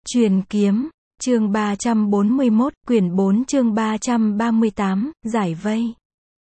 Truyền kiếm, chương 341, quyển 4 chương 338, giải vây.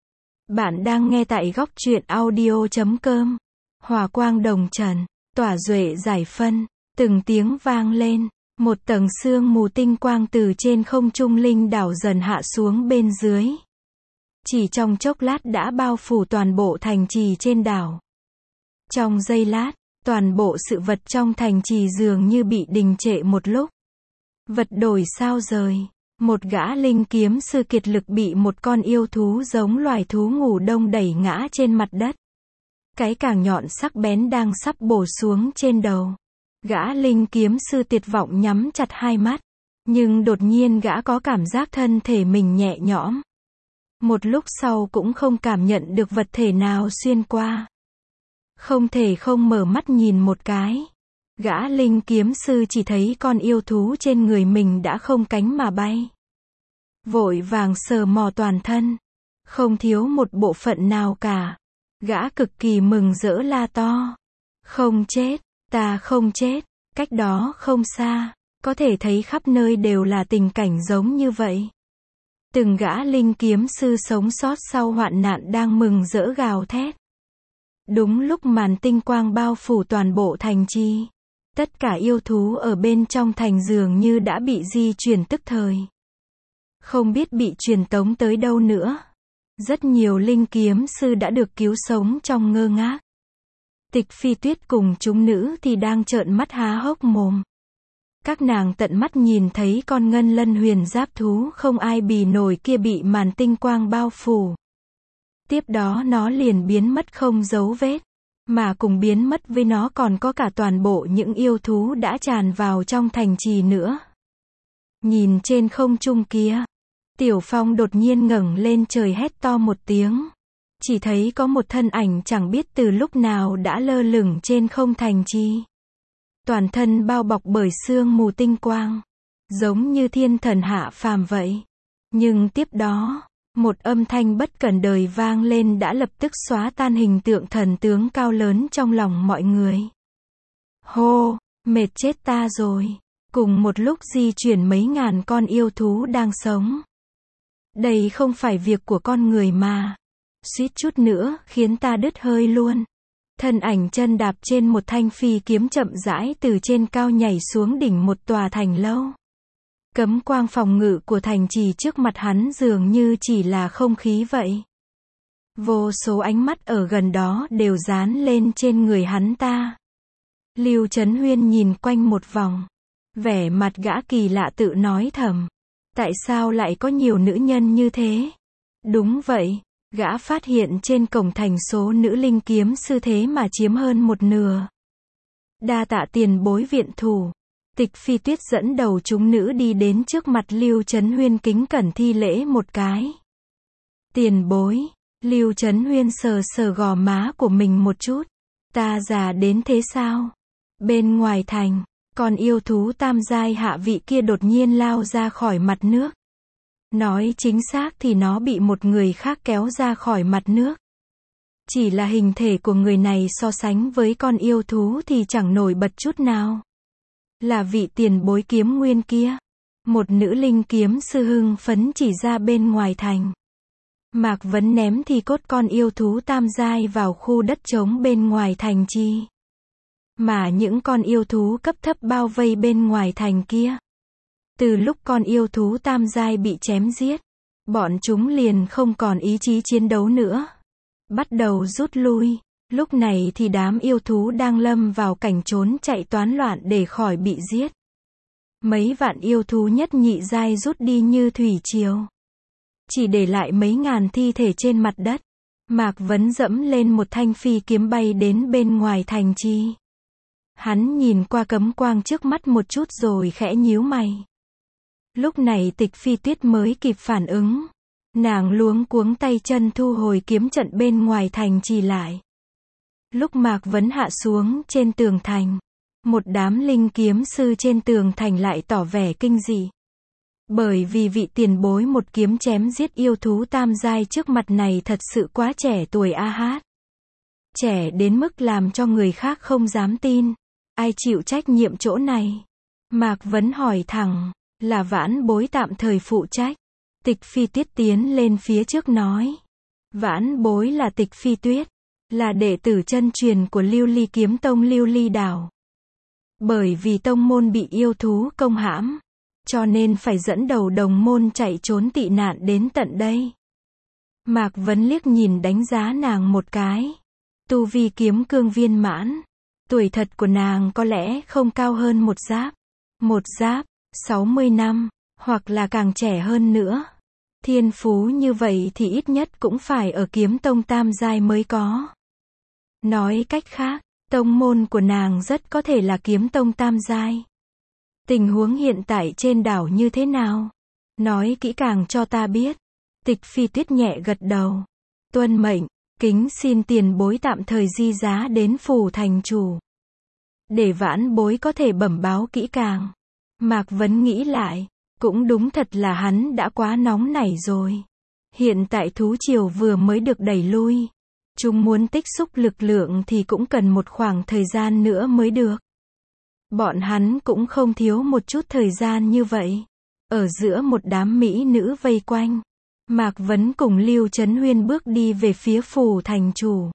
Bạn đang nghe tại góc truyện audio.com. Hòa quang đồng trần, tỏa duệ giải phân, từng tiếng vang lên, một tầng sương mù tinh quang từ trên không trung linh đảo dần hạ xuống bên dưới. Chỉ trong chốc lát đã bao phủ toàn bộ thành trì trên đảo. Trong giây lát, toàn bộ sự vật trong thành trì dường như bị đình trệ một lúc. Vật đổi sao rời. Một gã linh kiếm sư kiệt lực bị một con yêu thú giống loài thú ngủ đông đẩy ngã trên mặt đất. Cái càng nhọn sắc bén đang sắp bổ xuống trên đầu. Gã linh kiếm sư tuyệt vọng nhắm chặt hai mắt. Nhưng đột nhiên gã có cảm giác thân thể mình nhẹ nhõm. Một lúc sau cũng không cảm nhận được vật thể nào xuyên qua. Không thể không mở mắt nhìn một cái. Gã linh kiếm sư chỉ thấy con yêu thú trên người mình đã không cánh mà bay. Vội vàng sờ mò toàn thân. Không thiếu một bộ phận nào cả. Gã cực kỳ mừng rỡ la to. Không chết, ta không chết. Cách đó không xa, có thể thấy khắp nơi đều là tình cảnh giống như vậy. Từng gã linh kiếm sư sống sót sau hoạn nạn đang mừng rỡ gào thét. Đúng lúc màn tinh quang bao phủ toàn bộ thành trì. Tất cả yêu thú ở bên trong thành dường như đã bị di chuyển tức thời. Không biết bị truyền tống tới đâu nữa. Rất nhiều linh kiếm sư đã được cứu sống trong ngơ ngác. Tịch Phi Tuyết cùng chúng nữ thì đang trợn mắt há hốc mồm. Các nàng tận mắt nhìn thấy con ngân lân huyền giáp thú không ai bì nổi kia bị màn tinh quang bao phủ. Tiếp đó nó liền biến mất không dấu vết. Mà cùng biến mất với nó còn có cả toàn bộ những yêu thú đã tràn vào trong thành trì nữa. Nhìn trên không trung kia, Tiểu Phong đột nhiên ngẩng lên trời hét to một tiếng. Chỉ thấy có một thân ảnh chẳng biết từ lúc nào đã lơ lửng trên không thành trì. Toàn thân bao bọc bởi sương mù tinh quang, giống như thiên thần hạ phàm vậy. Nhưng tiếp đó, một âm thanh bất cần đời vang lên đã lập tức xóa tan hình tượng thần tướng cao lớn trong lòng mọi người. Hô, mệt chết ta rồi. Cùng một lúc di chuyển mấy ngàn con yêu thú đang sống. Đây không phải việc của con người mà. Suýt chút nữa khiến ta đứt hơi luôn. Thân ảnh chân đạp trên một thanh phi kiếm chậm rãi từ trên cao nhảy xuống đỉnh một tòa thành lâu. Cấm quang phòng ngự của thành trì trước mặt hắn dường như chỉ là không khí vậy. Vô số ánh mắt ở gần đó đều dán lên trên người hắn ta. Lưu Chấn Huyên nhìn quanh một vòng. Vẻ mặt gã kỳ lạ tự nói thầm. Tại sao lại có nhiều nữ nhân như thế? Đúng vậy, gã phát hiện trên cổng thành số nữ linh kiếm sư thế mà chiếm hơn một nửa. Đa tạ tiền bối viện thủ. Tịch Phi Tuyết dẫn đầu chúng nữ đi đến trước mặt Lưu Chấn Huyên kính cẩn thi lễ một cái. Tiền bối, Lưu Chấn Huyên sờ sờ gò má của mình một chút. Ta già đến thế sao? Bên ngoài thành, con yêu thú tam giai hạ vị kia đột nhiên lao ra khỏi mặt nước. Nói chính xác thì nó bị một người khác kéo ra khỏi mặt nước. Chỉ là hình thể của người này so sánh với con yêu thú thì chẳng nổi bật chút nào. Là vị tiền bối kiếm nguyên kia. Một nữ linh kiếm sư hưng phấn chỉ ra bên ngoài thành. Mạc Vấn ném thì cốt con yêu thú tam giai vào khu đất trống bên ngoài thành chi. Mà những con yêu thú cấp thấp bao vây bên ngoài thành kia. Từ lúc con yêu thú tam giai bị chém giết, bọn chúng liền không còn ý chí chiến đấu nữa. Bắt đầu rút lui. Lúc này thì đám yêu thú đang lâm vào cảnh trốn chạy toán loạn để khỏi bị giết. Mấy vạn yêu thú nhất nhị giai rút đi như thủy triều. Chỉ để lại mấy ngàn thi thể trên mặt đất. Mạc Vấn dẫm lên một thanh phi kiếm bay đến bên ngoài thành trì. Hắn nhìn qua cấm quang trước mắt một chút rồi khẽ nhíu mày. Lúc này Tịch Phi Tuyết mới kịp phản ứng. Nàng luống cuống tay chân thu hồi kiếm trận bên ngoài thành trì lại. Lúc Mạc Vấn hạ xuống trên tường thành, một đám linh kiếm sư trên tường thành lại tỏ vẻ kinh dị. Bởi vì vị tiền bối một kiếm chém giết yêu thú tam giai trước mặt này thật sự quá trẻ tuổi a hát. Trẻ đến mức làm cho người khác không dám tin. Ai chịu trách nhiệm chỗ này? Mạc Vấn hỏi thẳng, là vãn bối tạm thời phụ trách. Tịch Phi Tuyết tiến lên phía trước nói. Vãn bối là Tịch Phi Tuyết, là đệ tử chân truyền của Lưu Ly Kiếm Tông Lưu Ly Đảo. Bởi vì tông môn bị yêu thú công hãm, cho nên phải dẫn đầu đồng môn chạy trốn tị nạn đến tận đây. Mạc Vấn liếc nhìn đánh giá nàng một cái. Tu vi kiếm cương viên mãn. Tuổi thật của nàng có lẽ không cao hơn một giáp. Một giáp, 60 năm, hoặc là càng trẻ hơn nữa. Thiên phú như vậy thì ít nhất cũng phải ở kiếm tông tam giai mới có. Nói cách khác, tông môn của nàng rất có thể là kiếm tông tam giai. Tình huống hiện tại trên đảo như thế nào? Nói kỹ càng cho ta biết. Tịch Phi Tuyết nhẹ gật đầu. Tuân mệnh, kính xin tiền bối tạm thời di giá đến phủ thành chủ. Để vãn bối có thể bẩm báo kỹ càng. Mạc Vấn nghĩ lại, cũng đúng thật là hắn đã quá nóng nảy rồi. Hiện tại thú triều vừa mới được đẩy lui. Chúng muốn tích xúc lực lượng thì cũng cần một khoảng thời gian nữa mới được. Bọn hắn cũng không thiếu một chút thời gian như vậy. Ở giữa một đám mỹ nữ vây quanh, Mạc Vấn cùng Lưu Chấn Huyên bước đi về phía phủ thành chủ.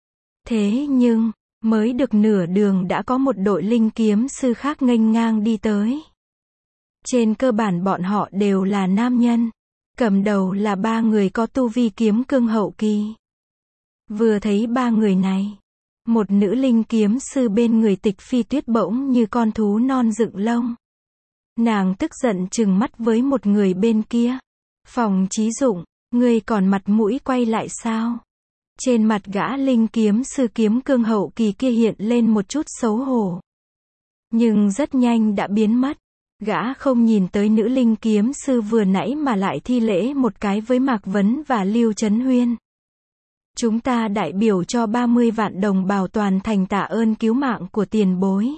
Thế nhưng, mới được nửa đường đã có một đội linh kiếm sư khác nghênh ngang đi tới. Trên cơ bản bọn họ đều là nam nhân. Cầm đầu là 3 người có tu vi kiếm cương hậu kỳ. Vừa thấy 3 người này, một nữ linh kiếm sư bên người Tịch Phi Tuyết bỗng như con thú non dựng lông. Nàng tức giận trừng mắt với một người bên kia. Phòng Chí Dụng, ngươi còn mặt mũi quay lại sao? Trên mặt gã linh kiếm sư kiếm cương hậu kỳ kia hiện lên một chút xấu hổ. Nhưng rất nhanh đã biến mất. Gã không nhìn tới nữ linh kiếm sư vừa nãy mà lại thi lễ một cái với Mạc Vấn và Lưu Chấn Huyên. Chúng ta đại biểu cho 30 vạn đồng bào toàn thành tạ ơn cứu mạng của tiền bối.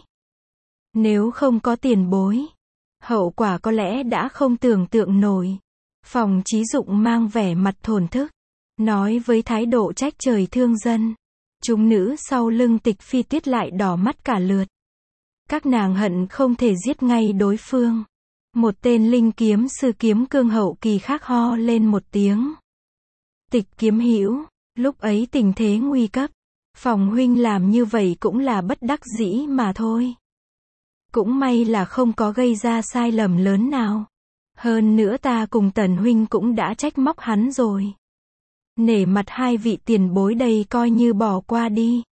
Nếu không có tiền bối, hậu quả có lẽ đã không tưởng tượng nổi. Phòng Chí Dụng mang vẻ mặt thổn thức, nói với thái độ trách trời thương dân. Chúng nữ sau lưng Tịch Phi Tuyết lại đỏ mắt cả lượt. Các nàng hận không thể giết ngay đối phương. Một tên linh kiếm sư kiếm cương hậu kỳ khác ho lên một tiếng. Tịch kiếm hữu, lúc ấy tình thế nguy cấp. Phòng huynh làm như vậy cũng là bất đắc dĩ mà thôi. Cũng may là không có gây ra sai lầm lớn nào. Hơn nữa ta cùng Tần huynh cũng đã trách móc hắn rồi. Nể mặt 2 vị tiền bối đây coi như bỏ qua đi.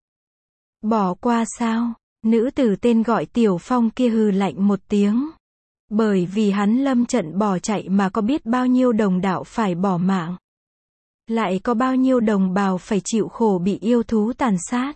Bỏ qua sao? Nữ tử tên gọi Tiểu Phong kia hừ lạnh một tiếng. Bởi vì hắn lâm trận bỏ chạy mà có biết bao nhiêu đồng đạo phải bỏ mạng. Lại có bao nhiêu đồng bào phải chịu khổ bị yêu thú tàn sát.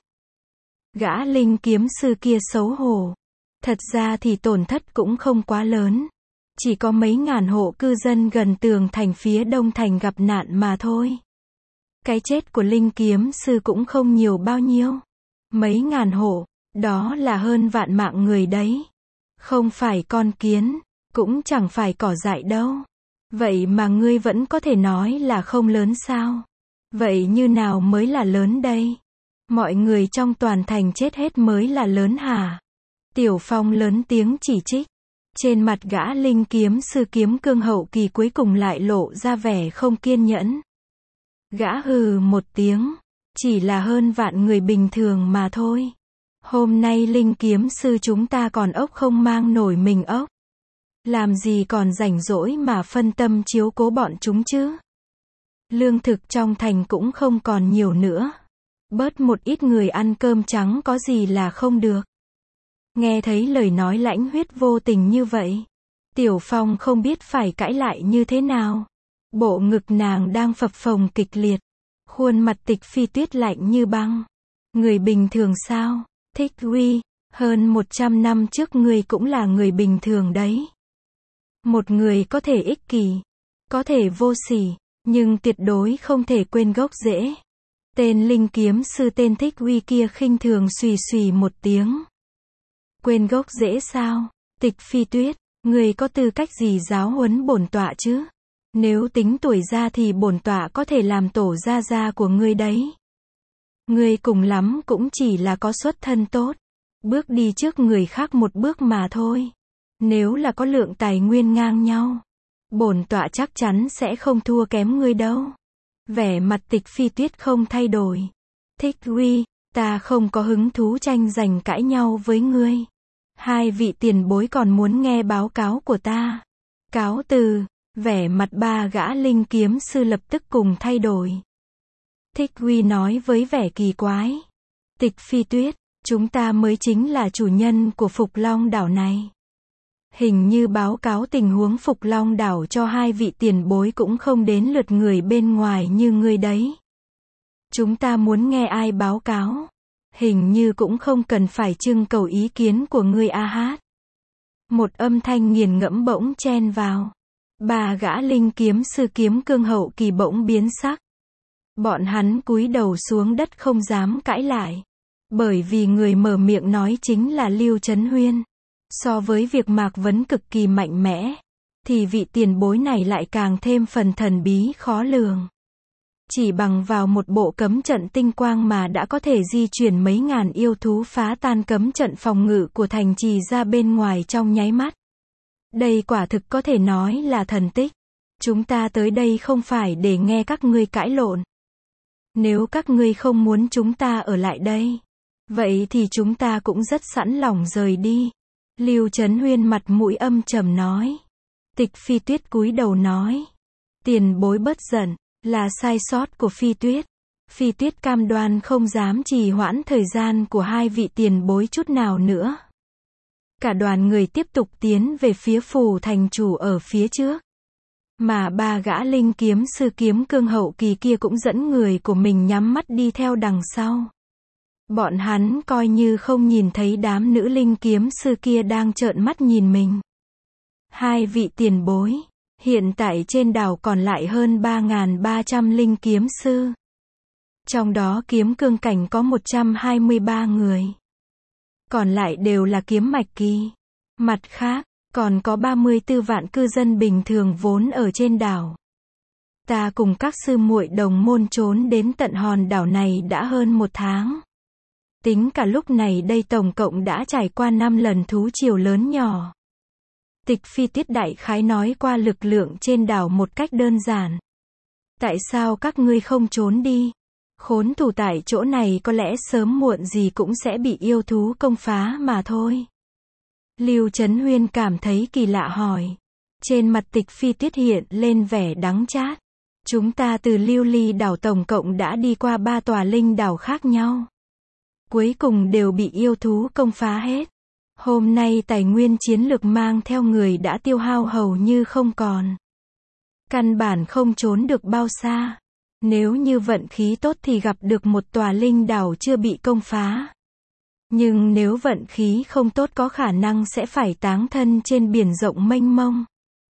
Gã linh kiếm sư kia xấu hổ. Thật ra thì tổn thất cũng không quá lớn. Chỉ có mấy ngàn hộ cư dân gần tường thành phía đông thành gặp nạn mà thôi. Cái chết của linh kiếm sư cũng không nhiều bao nhiêu. Mấy ngàn hộ, đó là hơn vạn mạng người đấy. Không phải con kiến, cũng chẳng phải cỏ dại đâu. Vậy mà ngươi vẫn có thể nói là không lớn sao? Vậy như nào mới là lớn đây? Mọi người trong toàn thành chết hết mới là lớn hả? Tiểu Phong lớn tiếng chỉ trích. Trên mặt gã linh kiếm sư kiếm cương hậu kỳ cuối cùng lại lộ ra vẻ không kiên nhẫn. Gã hừ một tiếng, chỉ là hơn vạn người bình thường mà thôi. Hôm nay linh kiếm sư chúng ta còn ốc không mang nổi mình ốc. Làm gì còn rảnh rỗi mà phân tâm chiếu cố bọn chúng chứ? Lương thực trong thành cũng không còn nhiều nữa. Bớt một ít người ăn cơm trắng có gì là không được. Nghe thấy lời nói lãnh huyết vô tình như vậy, Tiểu Phong không biết phải cãi lại như thế nào. Bộ ngực nàng đang phập phồng kịch liệt. Khuôn mặt Tịch Phi Tuyết lạnh như băng. Người bình thường sao? Thích Uy, hơn 100 năm trước ngươi cũng là người bình thường đấy. Một người có thể ích kỷ, có thể vô sỉ, nhưng tuyệt đối không thể quên gốc rễ. Tên linh kiếm sư tên Thích Uy kia khinh thường xùy xùy một tiếng. Quên gốc rễ sao? Tịch Phi Tuyết, ngươi có tư cách gì giáo huấn bổn tọa chứ? Nếu tính tuổi ra thì bổn tọa có thể làm tổ gia gia của ngươi đấy. Ngươi cùng lắm cũng chỉ là có xuất thân tốt, bước đi trước người khác một bước mà thôi. Nếu là có lượng tài nguyên ngang nhau, bổn tọa chắc chắn sẽ không thua kém ngươi đâu. Vẻ mặt Tịch Phi Tuyết không thay đổi. Thích Uy, ta không có hứng thú tranh giành cãi nhau với ngươi. Hai vị tiền bối còn muốn nghe báo cáo của ta. Cáo từ, vẻ mặt ba gã linh kiếm sư lập tức cùng thay đổi. Thích Uy nói với vẻ kỳ quái. Tịch Phi Tuyết, chúng ta mới chính là chủ nhân của Phục Long đảo này. Hình như báo cáo tình huống Phục Long đảo cho hai vị tiền bối cũng không đến lượt người bên ngoài như ngươi đấy. Chúng ta muốn nghe ai báo cáo? Hình như cũng không cần phải trưng cầu ý kiến của ngươi a hát. Một âm thanh nghiền ngẫm bỗng chen vào. Ba gã linh kiếm sư kiếm cương hậu kỳ bỗng biến sắc. Bọn hắn cúi đầu xuống đất không dám cãi lại. Bởi vì người mở miệng nói chính là Lưu Chấn Huyên. So với việc Mạc Vấn cực kỳ mạnh mẽ, thì vị tiền bối này lại càng thêm phần thần bí khó lường. Chỉ bằng vào một bộ cấm trận tinh quang mà đã có thể di chuyển mấy ngàn yêu thú phá tan cấm trận phòng ngự của thành trì ra bên ngoài trong nháy mắt. Đây quả thực có thể nói là thần tích. Chúng ta tới đây không phải để nghe các ngươi cãi lộn. Nếu các ngươi không muốn chúng ta ở lại đây, vậy thì chúng ta cũng rất sẵn lòng rời đi. Lưu Chấn Huyên mặt mũi âm trầm nói. Tịch Phi Tuyết cúi đầu nói. Tiền bối bất giận, là sai sót của Phi Tuyết. Phi Tuyết cam đoan không dám trì hoãn thời gian của hai vị tiền bối chút nào nữa. Cả đoàn người tiếp tục tiến về phía phủ thành chủ ở phía trước. Mà ba gã linh kiếm sư kiếm cương hậu kỳ kia cũng dẫn người của mình nhắm mắt đi theo đằng sau. Bọn hắn coi như không nhìn thấy đám nữ linh kiếm sư kia đang trợn mắt nhìn mình. Hai vị tiền bối, hiện tại trên đảo còn lại hơn 3.300 linh kiếm sư. Trong đó kiếm cương cảnh có 123 người. Còn lại đều là kiếm mạch kỳ. Mặt khác, còn có 34 vạn cư dân bình thường vốn ở trên đảo. Ta cùng các sư muội đồng môn trốn đến tận hòn đảo này đã hơn 1 tháng. Tính cả lúc này đây tổng cộng đã trải qua 5 lần thú triều lớn nhỏ. Tịch Phi Tuyết đại khái nói qua lực lượng trên đảo một cách đơn giản. Tại sao các ngươi không trốn đi? Khốn thủ tại chỗ này có lẽ sớm muộn gì cũng sẽ bị yêu thú công phá mà thôi. Lưu Chấn Huyên cảm thấy kỳ lạ hỏi. Trên mặt Tịch Phi Tuyết hiện lên vẻ đắng chát. Chúng ta từ Lưu Ly đảo tổng cộng đã đi qua 3 tòa linh đảo khác nhau. Cuối cùng đều bị yêu thú công phá hết. Hôm nay tài nguyên chiến lược mang theo người đã tiêu hao hầu như không còn. Căn bản không trốn được bao xa. Nếu như vận khí tốt thì gặp được một tòa linh đảo chưa bị công phá. Nhưng nếu vận khí không tốt có khả năng sẽ phải táng thân trên biển rộng mênh mông.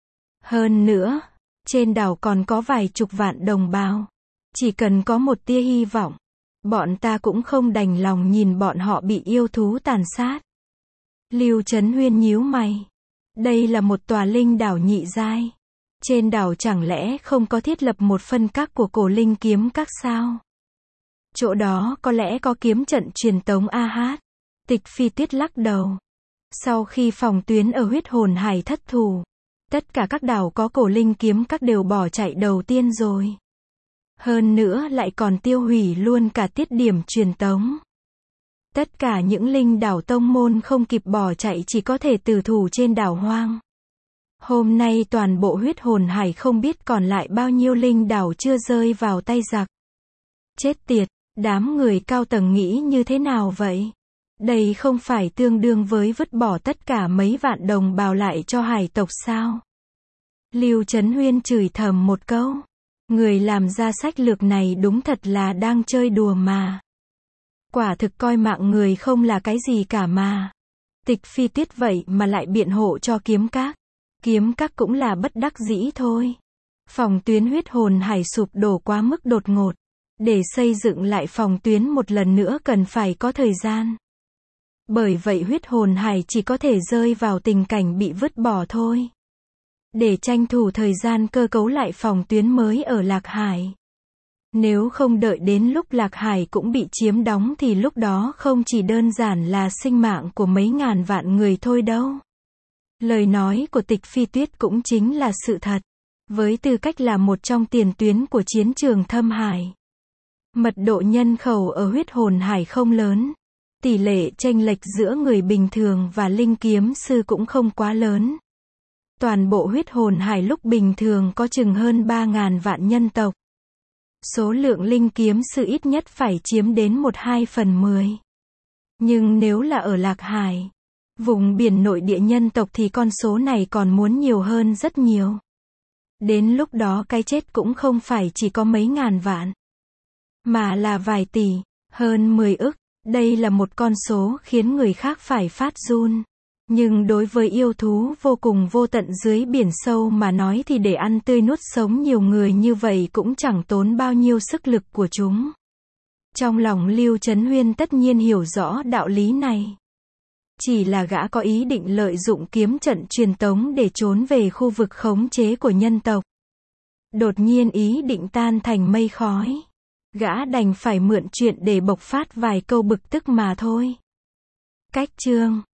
Hơn nữa, trên đảo còn có vài chục vạn đồng bào. Chỉ cần có một tia hy vọng, bọn ta cũng không đành lòng nhìn bọn họ bị yêu thú tàn sát. Lưu Chấn Huyên nhíu mày. Đây là một tòa linh đảo nhị giai. Trên đảo chẳng lẽ không có thiết lập một phân các của cổ linh kiếm các sao? Chỗ đó có lẽ có kiếm trận truyền tống a hát. Tịch Phi Tuyết lắc đầu. Sau khi phòng tuyến ở huyết hồn hải thất thủ, tất cả các đảo có cổ linh kiếm các đều bỏ chạy đầu tiên rồi. Hơn nữa lại còn tiêu hủy luôn cả tiết điểm truyền tống. Tất cả những linh đảo tông môn không kịp bỏ chạy chỉ có thể tử thủ trên đảo hoang. Hôm nay toàn bộ huyết hồn hải không biết còn lại bao nhiêu linh đảo chưa rơi vào tay giặc. Chết tiệt, đám người cao tầng nghĩ như thế nào vậy? Đây không phải tương đương với vứt bỏ tất cả mấy vạn đồng bào lại cho hải tộc sao? Lưu Chấn Huyên chửi thầm một câu. Người làm ra sách lược này đúng thật là đang chơi đùa mà. Quả thực coi mạng người không là cái gì cả mà. Tịch Phi Tuyết vậy mà lại biện hộ cho kiếm các. Kiếm các cũng là bất đắc dĩ thôi. Phòng tuyến huyết hồn hải sụp đổ quá mức đột ngột. Để xây dựng lại phòng tuyến một lần nữa cần phải có thời gian. Bởi vậy huyết hồn hải chỉ có thể rơi vào tình cảnh bị vứt bỏ thôi. Để tranh thủ thời gian cơ cấu lại phòng tuyến mới ở Lạc Hải. Nếu không đợi đến lúc Lạc Hải cũng bị chiếm đóng thì lúc đó không chỉ đơn giản là sinh mạng của mấy ngàn vạn người thôi đâu. Lời nói của Tịch Phi Tuyết cũng chính là sự thật. Với tư cách là một trong tiền tuyến của chiến trường Thâm Hải, mật độ nhân khẩu ở huyết hồn hải không lớn. Tỷ lệ chênh lệch giữa người bình thường và linh kiếm sư cũng không quá lớn. Toàn bộ huyết hồn hải lúc bình thường có chừng hơn 3.000 vạn nhân tộc. Số lượng linh kiếm sư ít nhất phải chiếm đến 1/2/10. Nhưng nếu là ở Lạc Hải, vùng biển nội địa nhân tộc thì con số này còn muốn nhiều hơn rất nhiều. Đến lúc đó cái chết cũng không phải chỉ có mấy ngàn vạn, mà là vài tỷ, hơn 10 ức. Đây là một con số khiến người khác phải phát run. Nhưng đối với yêu thú vô cùng vô tận dưới biển sâu mà nói thì để ăn tươi nuốt sống nhiều người như vậy cũng chẳng tốn bao nhiêu sức lực của chúng. Trong lòng Lưu Chấn Huyên tất nhiên hiểu rõ đạo lý này. Chỉ là gã có ý định lợi dụng kiếm trận truyền tống để trốn về khu vực khống chế của nhân tộc. Đột nhiên ý định tan thành mây khói. Gã đành phải mượn chuyện để bộc phát vài câu bực tức mà thôi. Cách chương